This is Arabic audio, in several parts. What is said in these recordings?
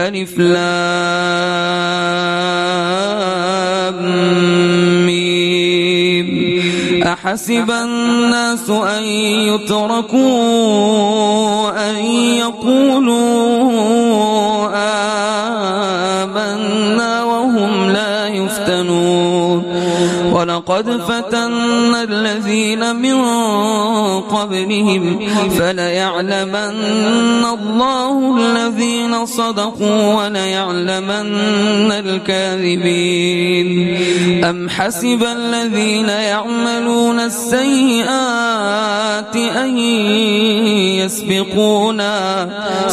ألف لام ميم أحسب الناس أن يتركوا أن يقولوا آمنا وهم لا يفتنون ولقد فتنا الذين من قبلهم فليعلمن الله الذين صدقوا وليعلمن الكاذبين أم حسب الذين يعملون السيئات أن يسبقونا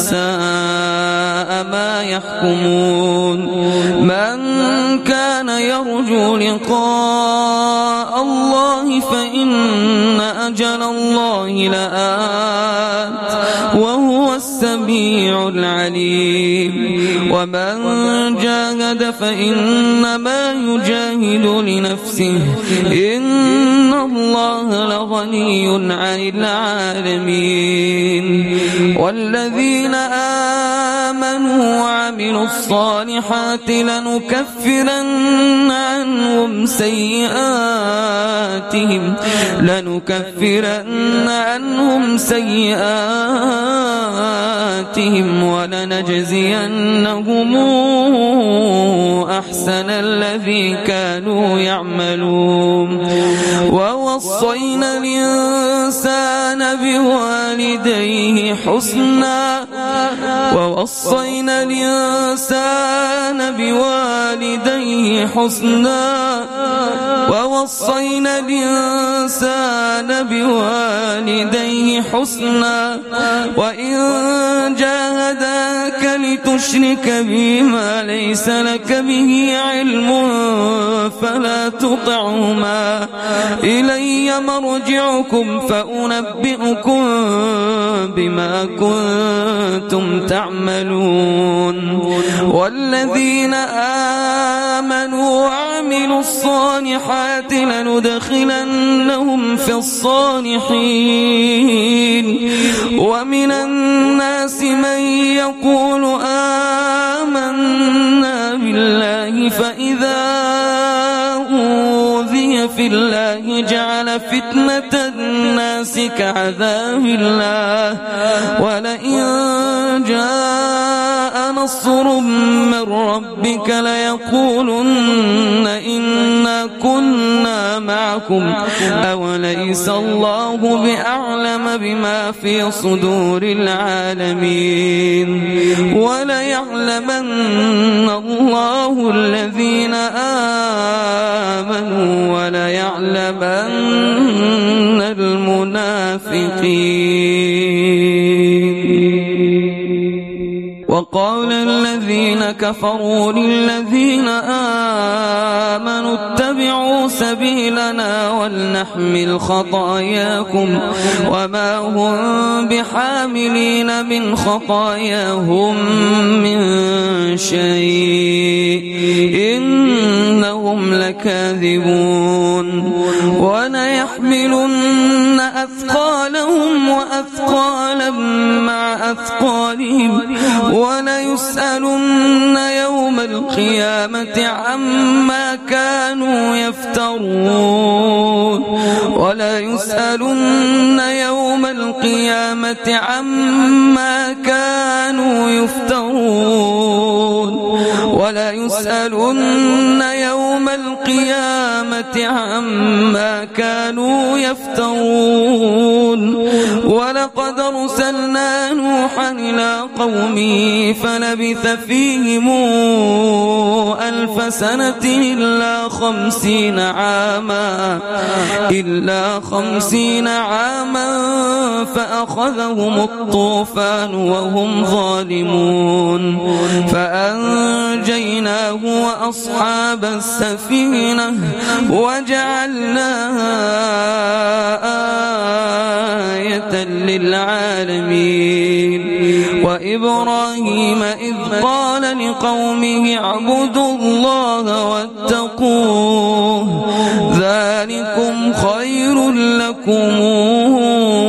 ساء ما يحكمون من كان يرجو لقاء الله فإن أجل الله لآت وهو السميع العليم ومن جاهد فإنما يجاهد لنفسه إن الله لغني عن العالمين والذين آمنوا وعملوا الصالحات لنكفرن عنهم سيئاتهم ولنجزينهم أحسن الذي كانوا يعملون ووصينا الإنسان بوالديه حسنا وإن جاهداك لتشرك بما ليس لك به علم فلا تطعهما إلي مرجعكم فأنبئكم بما كنتم تعملون والذين آمنوا وعملوا الصالحات لندخلنهم في الصالحين ومن الناس من يقول آمنا بالله فإذا أوذي في الله جعل فتنة الناس كعذاب الله ولئن جاء نصر من ربك ليقولن إنا كنا معكم أوليس الله بأعلم بما في صدور العالمين وليعلمن الله الذين آمنوا وليعلمن المنافقين وقال الذين كفروا للذين آمنوا اتبعوا سبيلنا ولنحمل خطاياكم وما هم بحاملين من خطاياهم من شيء إنهم لكاذبون وليحملن أثقالهم وأثقالا مع أثقالهم وليسألن يوم القيامة عما كانوا يفترون وليسألن يوم القيامة عما كانوا يفترون وليسألن يوم القيامة عما كانوا يفترون ولقد أرسلنا نوحا إلى قومه فلبث فيهم 1000 سنة إلا 50 عاما فأخذهم الطوفان وهم ظالمون فأنجيناه وأصحاب السفينة وجعلناها آية للعالمين وإبراهيم إذ قال لقومه اعبدوا الله واتقوه ذلكم خير لكم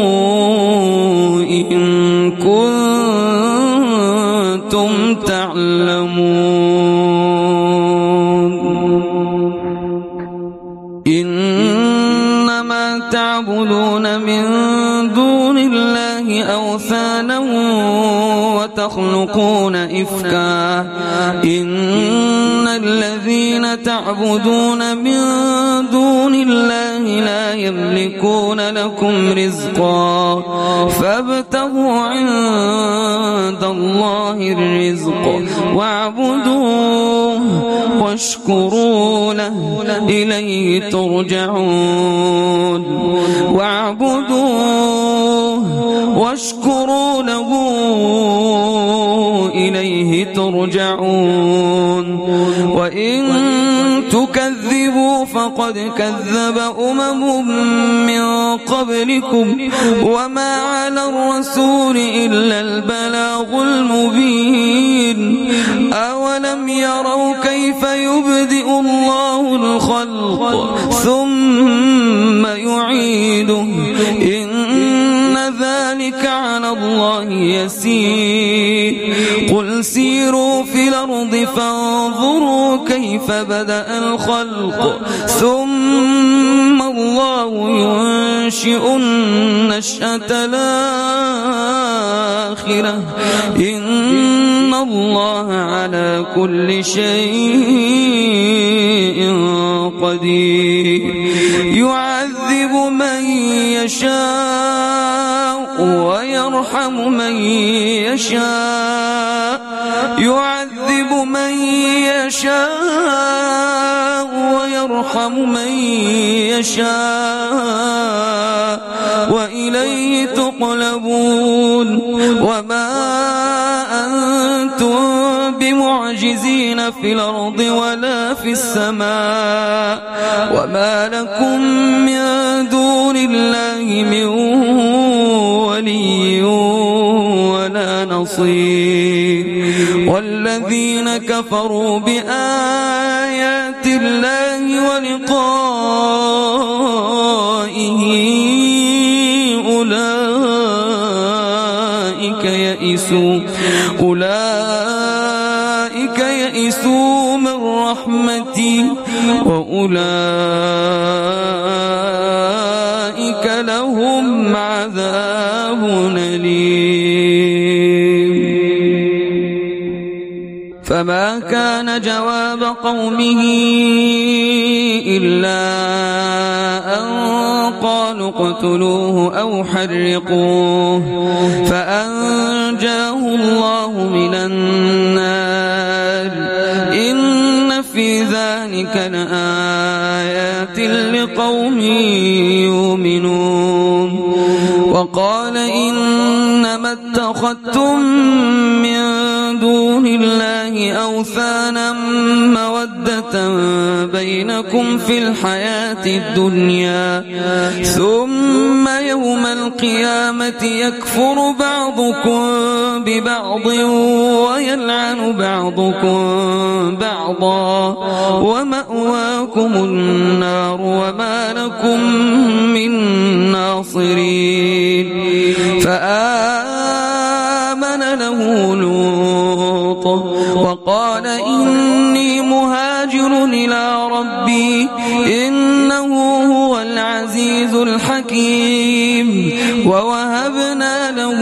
إن كنتم تعلمون إنما تعبدون من دون الله أوثانا وتخلقون إفكا إن الذين تعبدون من دون الله لا يملكون لكم رزقا فابتغوا عند الله الرزق واعبدوه واشكروا له إليه ترجعون واشكروا له إليه ترجعون وإن تكذبوا فقد كذب من قبلكم وما على الرسول إلا البلاغ المبين أولم يروا كيف يبدئ الله الخلق ثم يعيده إن ذلك على الله يسير قل سيروا في الأرض فانظروا كيف بدأ الخلق ثم الله ينشئ النشأة الآخرة إن الله على كل شيء قدير يعذب من يشاء ويرحم من يشاء يعذب من يشاء ويرحم من يشاء وإليه تقلبون وما أنتم بمعجزين في الأرض ولا في السماء وما لكم من دون الله من ولي ولا نصير والذين كفروا بآيات الله ولقائه أولئك يئسوا من رحمتي وأولئك لهم عذاب أليم فما كان جواب قومه إلا أن قالوا اقتلوه أو حرقوه فأنجاه الله من النار إن في ذلك لآيات لقوم يؤمنون وقال إنما اتخذتم من دون الله أوثانا مودة بينكم في الحياة الدنيا ثم يوم القيامة يكفر بعضكم ببعض ويلعن بعضكم بعضا ومأواكم النار وما لكم من ناصرين فآمن له لوط وقال إني مهاجر إلى ربي إنه هو العزيز الحكيم ووهبنا له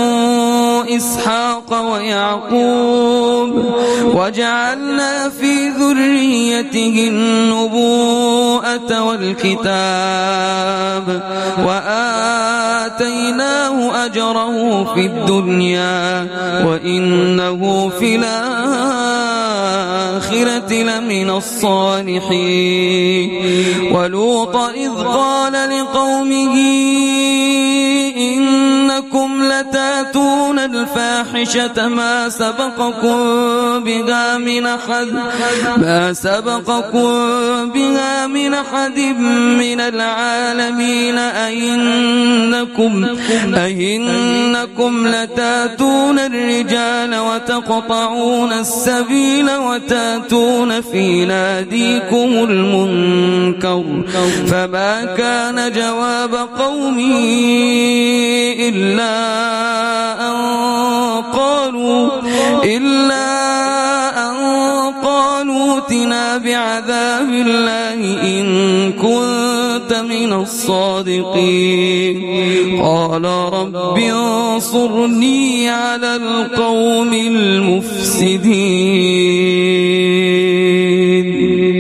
إسحاق ويعقوب وجعلنا في ذريته النبوءة والكتاب وآتيناه أجره في الدنيا وإنه في الآخرة لمن الصالحين ولوط إذ قال لقومه إنكم لتاتون الفاحشة ما سبقكم بها من أحد من العالمين أئنكم لتاتون الرجال وتقطعون السبيل وتاتون في ناديكم المنكر فما كان جواب قومه إلا أن واتنا بعذاب الله إن كنت من الصادقين قال رب انصرني على القوم المفسدين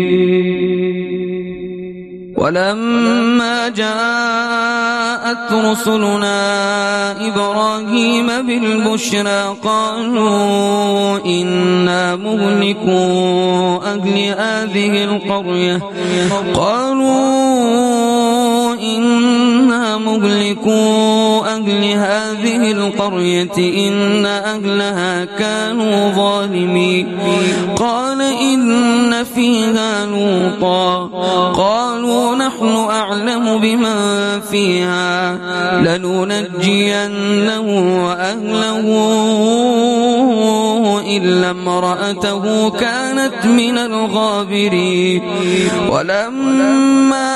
ولما جاءت رسلنا إبراهيم بالبشرى قالوا إنا مهلكو أهل هذه القرية إن أهلها كانوا ظالمين قال إن فيها لوطا قالوا نحن أعلم بمن فيها لننجينه وأهله إلا امرأته كانت من الغابرين ولما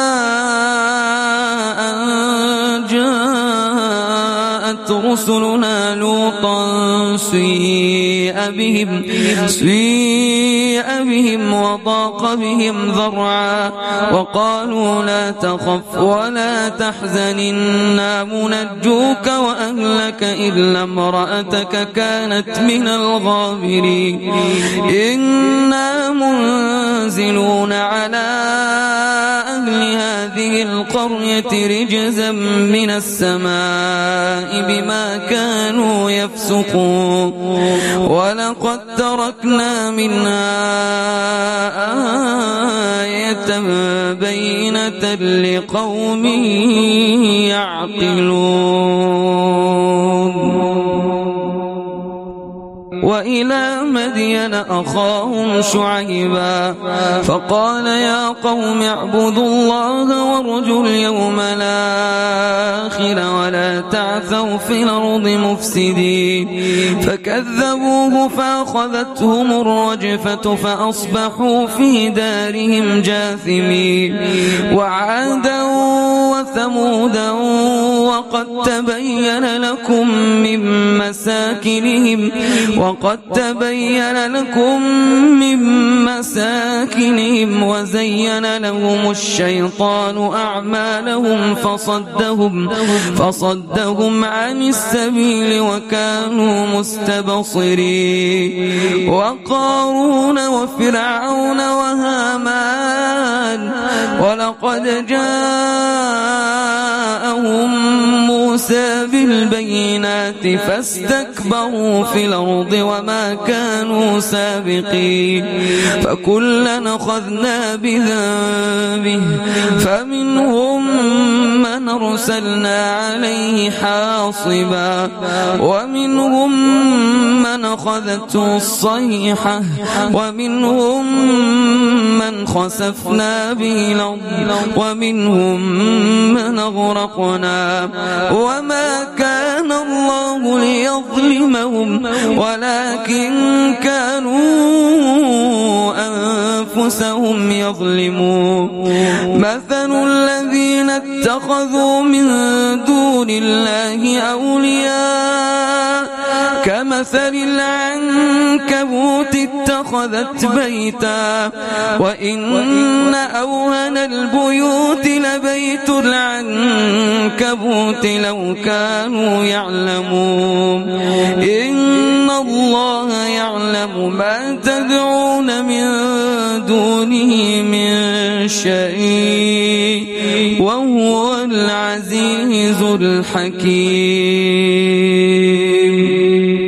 أن جاءت رسلنا لوطا سيء بهم وضاق بهم ذرعا وقالوا لا تخف ولا تحزن إنا منجوك وأهلك إلا امرأتك كانت من الغابرين إنا منزلون على أهل هذه القرية رجزا من السماء بما كانوا يفسقون ولقد تركنا منها آية بينة لقوم يعقلون وإلى مدين أخاهم شعيبا فقال يا قوم اعبدوا الله وارجوا اليوم الآخر ولا تعثوا في الأرض مفسدين فكذبوه فأخذتهم الرجفة فأصبحوا في دارهم جاثمين وعادا وثمودا وقد تبين لكم من مساكنهم وزين لهم الشيطان أعمالهم فصدهم عن السبيل وكانوا مستبصرين وقارون وفرعون وهامان ولقد جاءهم موسى بالبينات فاستكبروا في الأرض وما كانوا سابقين فكلا أخذنا بذنبه فمنهم من أرسلنا عليه حاصبا ومنهم من أخذته الصيحة ومنهم من خسفنا به الأرض ومنهم من أغرقنا وما كان الله ليظلمهم ولكن كانوا أنفسهم يظلمون مثل الذين اتخذوا من دون الله أولياء كمثل العنكبوت اتخذت بيتا وإن أوهن البيوت لبيت العنكبوت لو كانوا يعلمون إن الله يعلم ما تدعون من دونه من شيء وهو العزيز الحكيم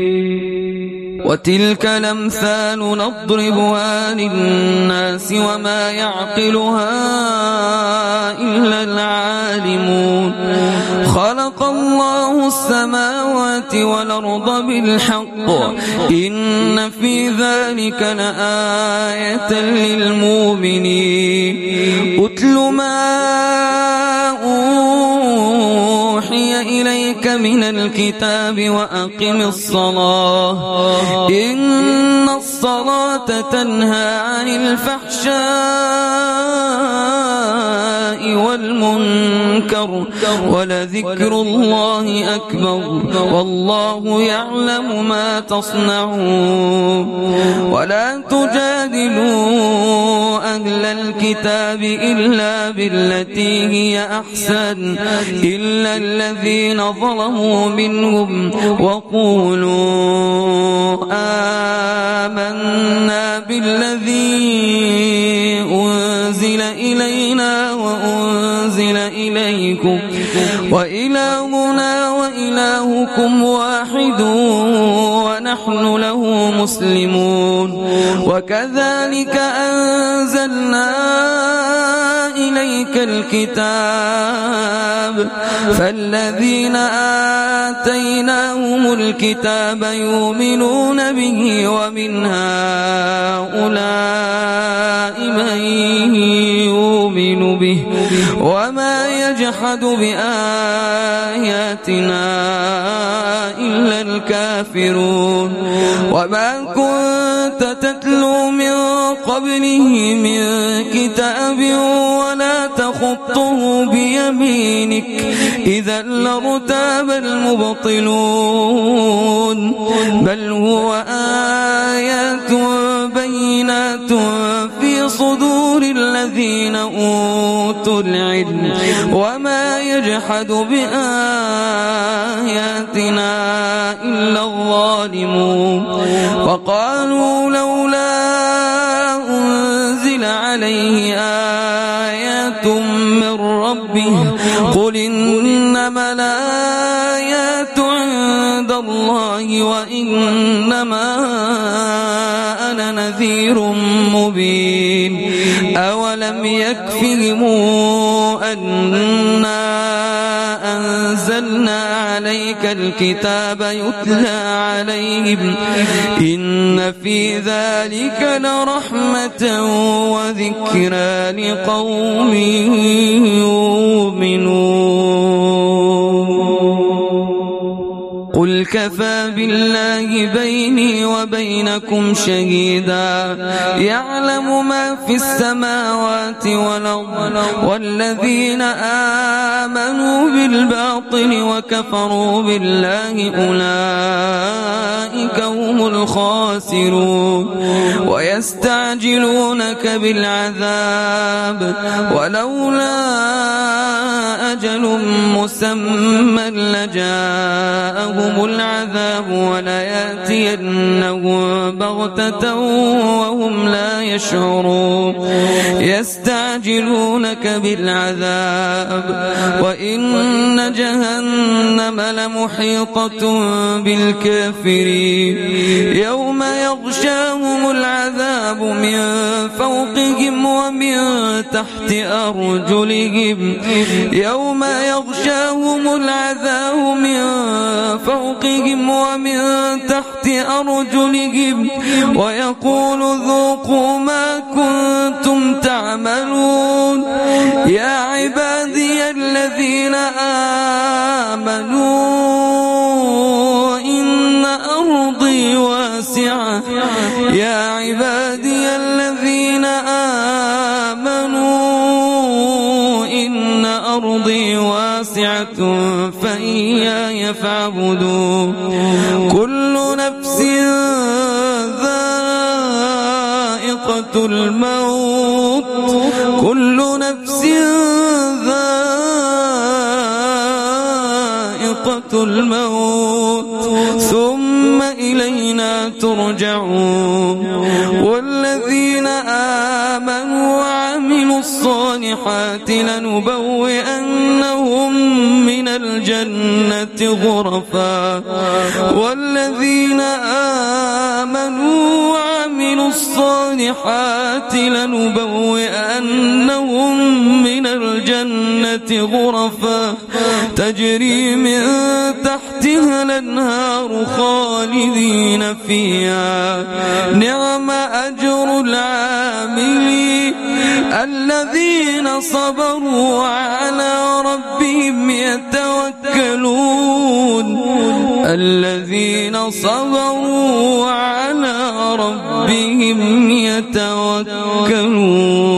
وتلك الأمثال نضربها للناس وما يعقلها إلا العالمون خلق الله السماوات والأرض بالحق إن في ذلك لآية للمؤمنين أتل ما أوحي إليك من الكتاب وأقم الصلاة إن الصلاة تنهى عن الفحشاء والمنكر ولذكر الله أكبر والله يعلم ما تصنعون ولا تجادلوا أهل الكتاب إلا بالتي هي أحسن إلا الذين ظلموا منهم وقولوا آمنا بالذي أنزل إلينا وأنزل إليكم وإلهنا وإلهكم واحد ونحن له مسلمون وكذلك أنزلنا إليك الكتاب فالذين آتيناهم الكتاب يؤمنون به ومن هؤلاء من يؤمن به وما يجحد بآياتنا إلا الكافرون وما كنت تتلو من قبله من كتاب ولا تخطه بيمينك إذا لارتاب المبطلون بل هو آيات بينات في صدور الذين أوتوا العلم وما يجحد بآياتنا إلا الظالمون وقالوا لولا أنزل عليه آيات من ربه قل إنما الآيات عند الله وإنما أنا نذير مبين أولم يكفهم أنا أنزلنا عليك الكتاب يتلى عليهم إن في ذلك لرحمة وذكرى لقوم يؤمنون قل كفى بالله بيني وبينكم شهيدا يعلم ما في السماوات والأرض والذين آمنوا بالباطل وكفروا بالله أولئك هم الخاسرون ويستعجلونك بالعذاب ولولا أجل مسمى لجاءهم العذاب ولياتينهم بغتة وهم لا يشعرون يستعجلونك بالعذاب وإن جهنم لمحيطة بالكافرين يوم يغشاهم العذاب من فوقهم ومن تحت أرجلهم يوم يغشاهم العذاب من فوقهم ومن تحت أرجلهم ويقول ذوقوا ما كنتم تعملون يا عبادي الذين آمنوا إن أرضي واسعة يا عبادي الذين آمنوا إن أرضي واسعة فإياي فاعبدون كل نفس ذائقة الموت كل نفس ذائقة الموت ثم إلينا ترجعون والذين آمنوا وعملوا الصالحات لنبوئنهم من الجنة غرفا والذين آمنوا وعملوا الصالحات لنبوئنهم من الجنة غرفا تجري من تحتها الأنهار خالدين فيها نعم أجر العاملين الذين صبروا على ربهم يتوكلون الذين صبروا وعلى ربهم يتوكلون.